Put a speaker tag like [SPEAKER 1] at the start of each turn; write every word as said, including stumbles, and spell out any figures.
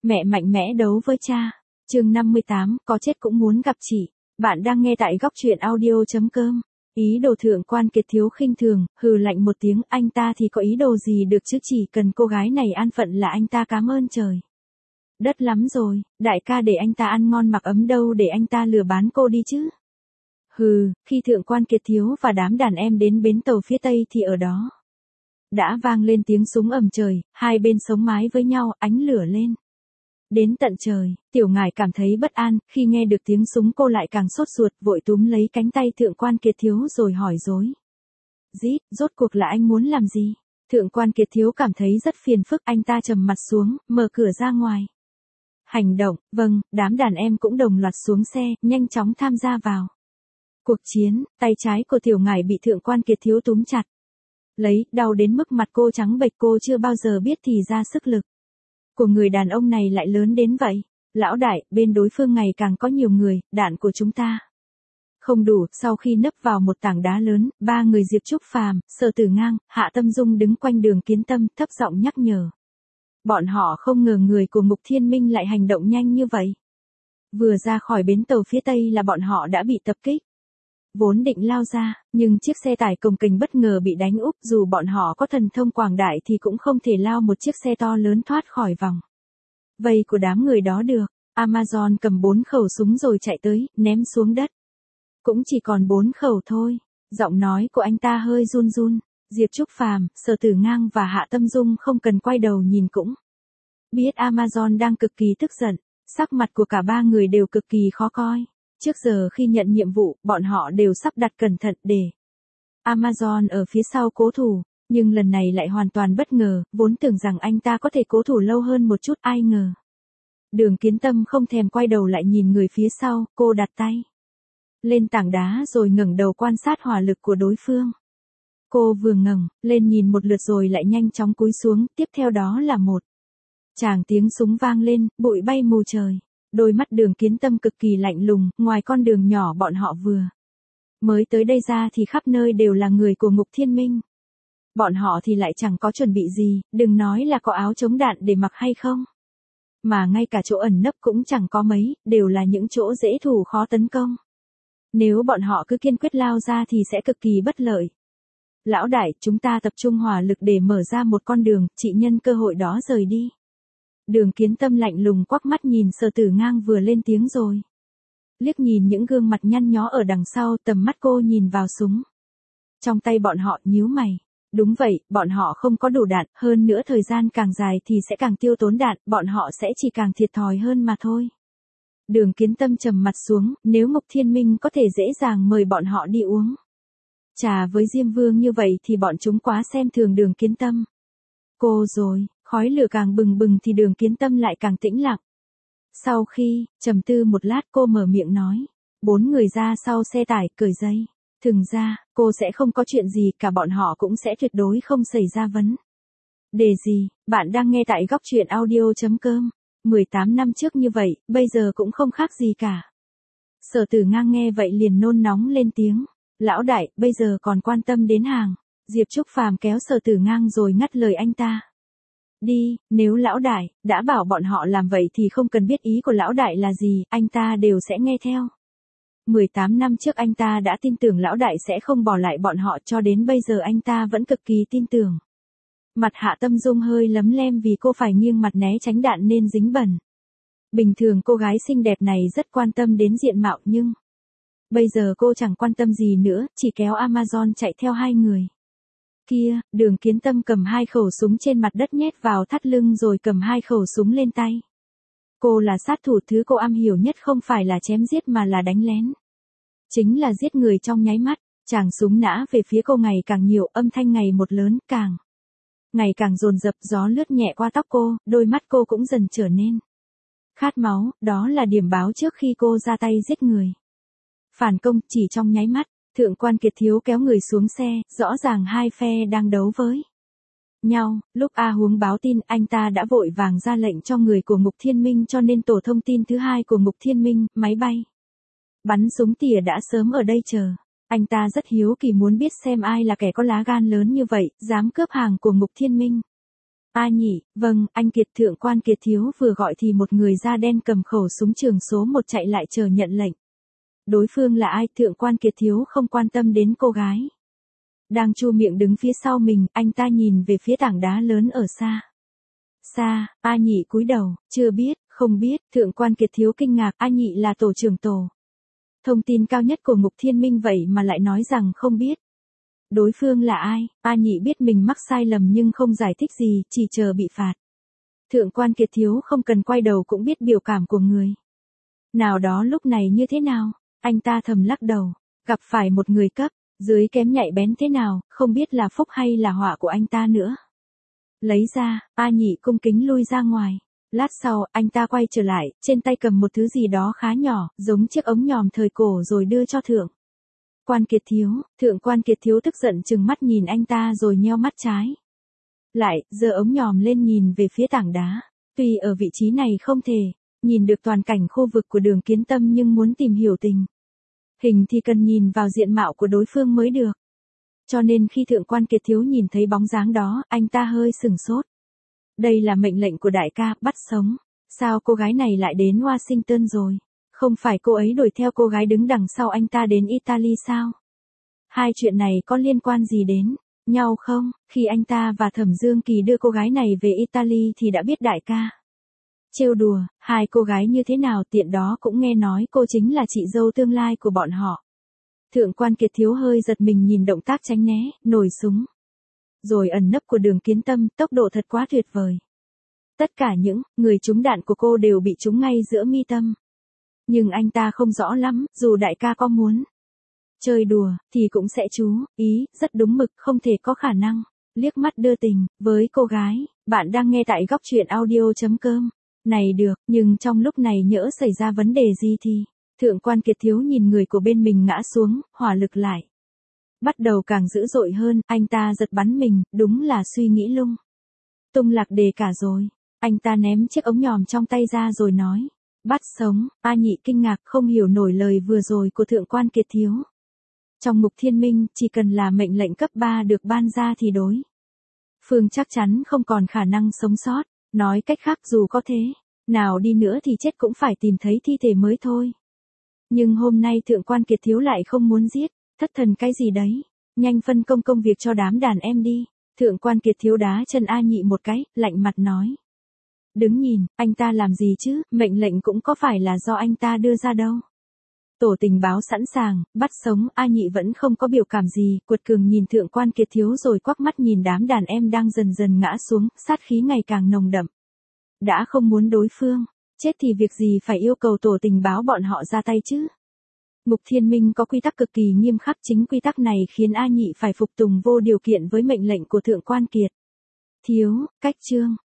[SPEAKER 1] Mẹ mạnh mẽ đấu với cha. Chương năm mươi tám, có chết cũng muốn gặp chị. Bạn đang nghe tại góc truyện audio chấm com. Ý đồ Thượng Quan Kiệt Thiếu khinh thường, hừ lạnh một tiếng, anh ta thì có ý đồ gì được chứ, chỉ cần cô gái này an phận là anh ta cảm ơn trời đất lắm rồi, đại ca để anh ta ăn ngon mặc ấm đâu để anh ta lừa bán cô đi chứ. Hừ, khi Thượng Quan Kiệt Thiếu và đám đàn em đến bến tàu phía Tây thì ở đó đã vang lên tiếng súng ầm trời, hai bên sống mái với nhau, ánh lửa lên đến tận trời. Tiểu Ngải cảm thấy bất an, khi nghe được tiếng súng cô lại càng sốt ruột, vội túm lấy cánh tay Thượng Quan Kiệt Thiếu rồi hỏi dối. Dít, rốt cuộc là anh muốn làm gì? Thượng Quan Kiệt Thiếu cảm thấy rất phiền phức, anh ta trầm mặt xuống, mở cửa ra ngoài. Hành động, vâng, đám đàn em cũng đồng loạt xuống xe, nhanh chóng tham gia vào cuộc chiến. Tay trái của Tiểu Ngải bị Thượng Quan Kiệt Thiếu túm chặt lấy, đau đến mức mặt cô trắng bệch, cô chưa bao giờ biết thì ra sức lực của người đàn ông này lại lớn đến vậy. Lão đại, bên đối phương ngày càng có nhiều người, đạn của chúng ta không đủ. Sau khi nấp vào một tảng đá lớn, ba người Diệp Trúc Phàm, Sở Tử Ngang, Hạ Tâm Dung đứng quanh Đường Kiến Tâm, thấp giọng nhắc nhở. Bọn họ không ngờ người của Mục Thiên Minh lại hành động nhanh như vậy. Vừa ra khỏi bến tàu phía Tây là bọn họ đã bị tập kích. Vốn định lao ra, nhưng chiếc xe tải cồng kềnh bất ngờ bị đánh úp, dù bọn họ có thần thông quảng đại thì cũng không thể lao một chiếc xe to lớn thoát khỏi vòng vây của đám người đó được. Amazon cầm bốn khẩu súng rồi chạy tới, ném xuống đất. Cũng chỉ còn bốn khẩu thôi. Giọng nói của anh ta hơi run run. Diệp Trúc Phàm, Sở Tử Ngang và Hạ Tâm Dung không cần quay đầu nhìn cũng biết Amazon đang cực kỳ tức giận. Sắc mặt của cả ba người đều cực kỳ khó coi. Trước giờ khi nhận nhiệm vụ, bọn họ đều sắp đặt cẩn thận để Amazon ở phía sau cố thủ, nhưng lần này lại hoàn toàn bất ngờ, vốn tưởng rằng anh ta có thể cố thủ lâu hơn một chút, ai ngờ. Đường Kiến Tâm không thèm quay đầu lại nhìn người phía sau, cô đặt tay lên tảng đá rồi ngẩng đầu quan sát hỏa lực của đối phương. Cô vừa ngẩng lên nhìn một lượt rồi lại nhanh chóng cúi xuống, tiếp theo đó là một tràng tiếng súng vang lên, bụi bay mù trời. Đôi mắt Đường Kiến Tâm cực kỳ lạnh lùng, ngoài con đường nhỏ bọn họ vừa mới tới đây ra thì khắp nơi đều là người của Mục Thiên Minh. Bọn họ thì lại chẳng có chuẩn bị gì, đừng nói là có áo chống đạn để mặc hay không. Mà ngay cả chỗ ẩn nấp cũng chẳng có mấy, đều là những chỗ dễ thủ khó tấn công. Nếu bọn họ cứ kiên quyết lao ra thì sẽ cực kỳ bất lợi. Lão đại, chúng ta tập trung hỏa lực để mở ra một con đường, chị nhân cơ hội đó rời đi. Đường Kiến Tâm lạnh lùng quắc mắt nhìn Sở Tử Ngang vừa lên tiếng rồi liếc nhìn những gương mặt nhăn nhó ở đằng sau, tầm mắt cô nhìn vào súng trong tay bọn họ, nhíu mày. Đúng vậy, bọn họ không có đủ đạn, hơn nữa thời gian càng dài thì sẽ càng tiêu tốn đạn, bọn họ sẽ chỉ càng thiệt thòi hơn mà thôi. Đường Kiến Tâm trầm mặt xuống, nếu Mục Thiên Minh có thể dễ dàng mời bọn họ đi uống trà với Diêm Vương như vậy thì bọn chúng quá xem thường Đường Kiến Tâm. Cô rồi, khói lửa càng bừng bừng thì Đường Kiến Tâm lại càng tĩnh lặng. Sau khi trầm tư một lát cô mở miệng nói, bốn người ra sau xe tải, cởi dây thừng ra, cô sẽ không có chuyện gì, cả bọn họ cũng sẽ tuyệt đối không xảy ra vấn đề gì. Bạn đang nghe tại góc truyện audio chấm com. mười tám năm trước như vậy, bây giờ cũng không khác gì cả. Sở Tử Ngang nghe vậy liền nôn nóng lên tiếng. Lão đại, bây giờ còn quan tâm đến hàng. Diệp Trúc Phàm kéo Sở Tử Ngang rồi ngắt lời anh ta. Đi, nếu lão đại đã bảo bọn họ làm vậy thì không cần biết ý của lão đại là gì, anh ta đều sẽ nghe theo. mười tám năm trước anh ta đã tin tưởng lão đại sẽ không bỏ lại bọn họ, cho đến bây giờ anh ta vẫn cực kỳ tin tưởng. Mặt Hạ Tâm Dung hơi lấm lem vì cô phải nghiêng mặt né tránh đạn nên dính bẩn. Bình thường cô gái xinh đẹp này rất quan tâm đến diện mạo, nhưng bây giờ cô chẳng quan tâm gì nữa, chỉ kéo Amazon chạy theo hai người kia. Đường Kiến Tâm cầm hai khẩu súng trên mặt đất nhét vào thắt lưng rồi cầm hai khẩu súng lên tay. Cô là sát thủ, thứ cô am hiểu nhất không phải là chém giết mà là đánh lén. Chính là giết người trong nháy mắt. Chàng súng nã về phía cô ngày càng nhiều, âm thanh ngày một lớn, càng ngày càng dồn dập, gió lướt nhẹ qua tóc cô, đôi mắt cô cũng dần trở nên khát máu, đó là điểm báo trước khi cô ra tay giết người. Phản công, chỉ trong nháy mắt, Thượng Quan Kiệt Thiếu kéo người xuống xe, rõ ràng hai phe đang đấu với nhau. Lúc A Huống báo tin, anh ta đã vội vàng ra lệnh cho người của Mục Thiên Minh, cho nên tổ thông tin thứ hai của Mục Thiên Minh, máy bay bắn súng tỉa đã sớm ở đây chờ. Anh ta rất hiếu kỳ muốn biết xem ai là kẻ có lá gan lớn như vậy, dám cướp hàng của Mục Thiên Minh. A Nhị, vâng, anh Kiệt. Thượng quan Kiệt Thiếu vừa gọi thì một người da đen cầm khẩu súng trường số một chạy lại chờ nhận lệnh. Đối phương là ai? Thượng quan Kiệt Thiếu không quan tâm đến cô gái đang chu miệng đứng phía sau mình, anh ta nhìn về phía tảng đá lớn ở xa. Xa, A Nhị cúi đầu, chưa biết, không biết. Thượng quan Kiệt Thiếu kinh ngạc, A Nhị là tổ trưởng tổ. Thông tin cao nhất của Ngục Thiên Minh vậy mà lại nói rằng không biết. Đối phương là ai? A Nhị biết mình mắc sai lầm nhưng không giải thích gì, chỉ chờ bị phạt. Thượng quan Kiệt Thiếu không cần quay đầu cũng biết biểu cảm của người nào đó lúc này như thế nào. Anh ta thầm lắc đầu, gặp phải một người cấp dưới kém nhạy bén thế nào, không biết là phúc hay là họa của anh ta nữa. Lấy ra, A Nhị cung kính lui ra ngoài. Lát sau, anh ta quay trở lại, trên tay cầm một thứ gì đó khá nhỏ, giống chiếc ống nhòm thời cổ rồi đưa cho Thượng quan Kiệt Thiếu. Thượng quan Kiệt Thiếu tức giận trừng mắt nhìn anh ta rồi nheo mắt trái lại, giơ ống nhòm lên nhìn về phía tảng đá. Tuy ở vị trí này không thể nhìn được toàn cảnh khu vực của Đường Kiến Tâm nhưng muốn tìm hiểu tình hình thì cần nhìn vào diện mạo của đối phương mới được. Cho nên khi Thượng quan Kiệt Thiếu nhìn thấy bóng dáng đó, anh ta hơi sừng sốt. Đây là mệnh lệnh của đại ca, bắt sống. Sao cô gái này lại đến Washington rồi? Không phải cô ấy đuổi theo cô gái đứng đằng sau anh ta đến Italy sao? Hai chuyện này có liên quan gì đến nhau không? Khi anh ta và Thẩm Dương Kỳ đưa cô gái này về Italy thì đã biết đại ca trêu đùa, hai cô gái như thế nào, tiện đó cũng nghe nói cô chính là chị dâu tương lai của bọn họ. Thượng quan Kiệt Thiếu hơi giật mình nhìn động tác tránh né, nổi súng rồi ẩn nấp của Đường Kiến Tâm, tốc độ thật quá tuyệt vời. Tất cả những người trúng đạn của cô đều bị trúng ngay giữa mi tâm. Nhưng anh ta không rõ lắm, dù đại ca có muốn chơi đùa thì cũng sẽ chú ý, rất đúng mực, không thể có khả năng liếc mắt đưa tình với cô gái. Bạn đang nghe tại góc truyện audio chấm com. Này được, nhưng trong lúc này nhỡ xảy ra vấn đề gì thì... Thượng quan Kiệt Thiếu nhìn người của bên mình ngã xuống, hỏa lực lại bắt đầu càng dữ dội hơn, anh ta giật bắn mình, đúng là suy nghĩ lung tung lạc đề cả rồi. Anh ta ném chiếc ống nhòm trong tay ra rồi nói, bắt sống. A Nhị kinh ngạc không hiểu nổi lời vừa rồi của Thượng quan Kiệt Thiếu. Trong Ngục Thiên Minh, chỉ cần là mệnh lệnh cấp ba được ban ra thì đối phương chắc chắn không còn khả năng sống sót. Nói cách khác, dù có thế nào đi nữa thì chết cũng phải tìm thấy thi thể mới thôi. Nhưng hôm nay Thượng quan Kiệt Thiếu lại không muốn giết, thất thần cái gì đấy, nhanh phân công công việc cho đám đàn em đi. Thượng quan Kiệt Thiếu đá chân A Nhị một cái, lạnh mặt nói. Đứng nhìn, anh ta làm gì chứ, mệnh lệnh cũng có phải là do anh ta đưa ra đâu. Tổ tình báo sẵn sàng, bắt sống. A Nhị vẫn không có biểu cảm gì, cuột cường nhìn Thượng quan Kiệt Thiếu rồi quắc mắt nhìn đám đàn em đang dần dần ngã xuống, sát khí ngày càng nồng đậm. Đã không muốn đối phương chết thì việc gì phải yêu cầu tổ tình báo bọn họ ra tay chứ. Ngục Thiên Minh có quy tắc cực kỳ nghiêm khắc, chính quy tắc này khiến A Nhị phải phục tùng vô điều kiện với mệnh lệnh của Thượng quan Kiệt Thiếu. Cách chương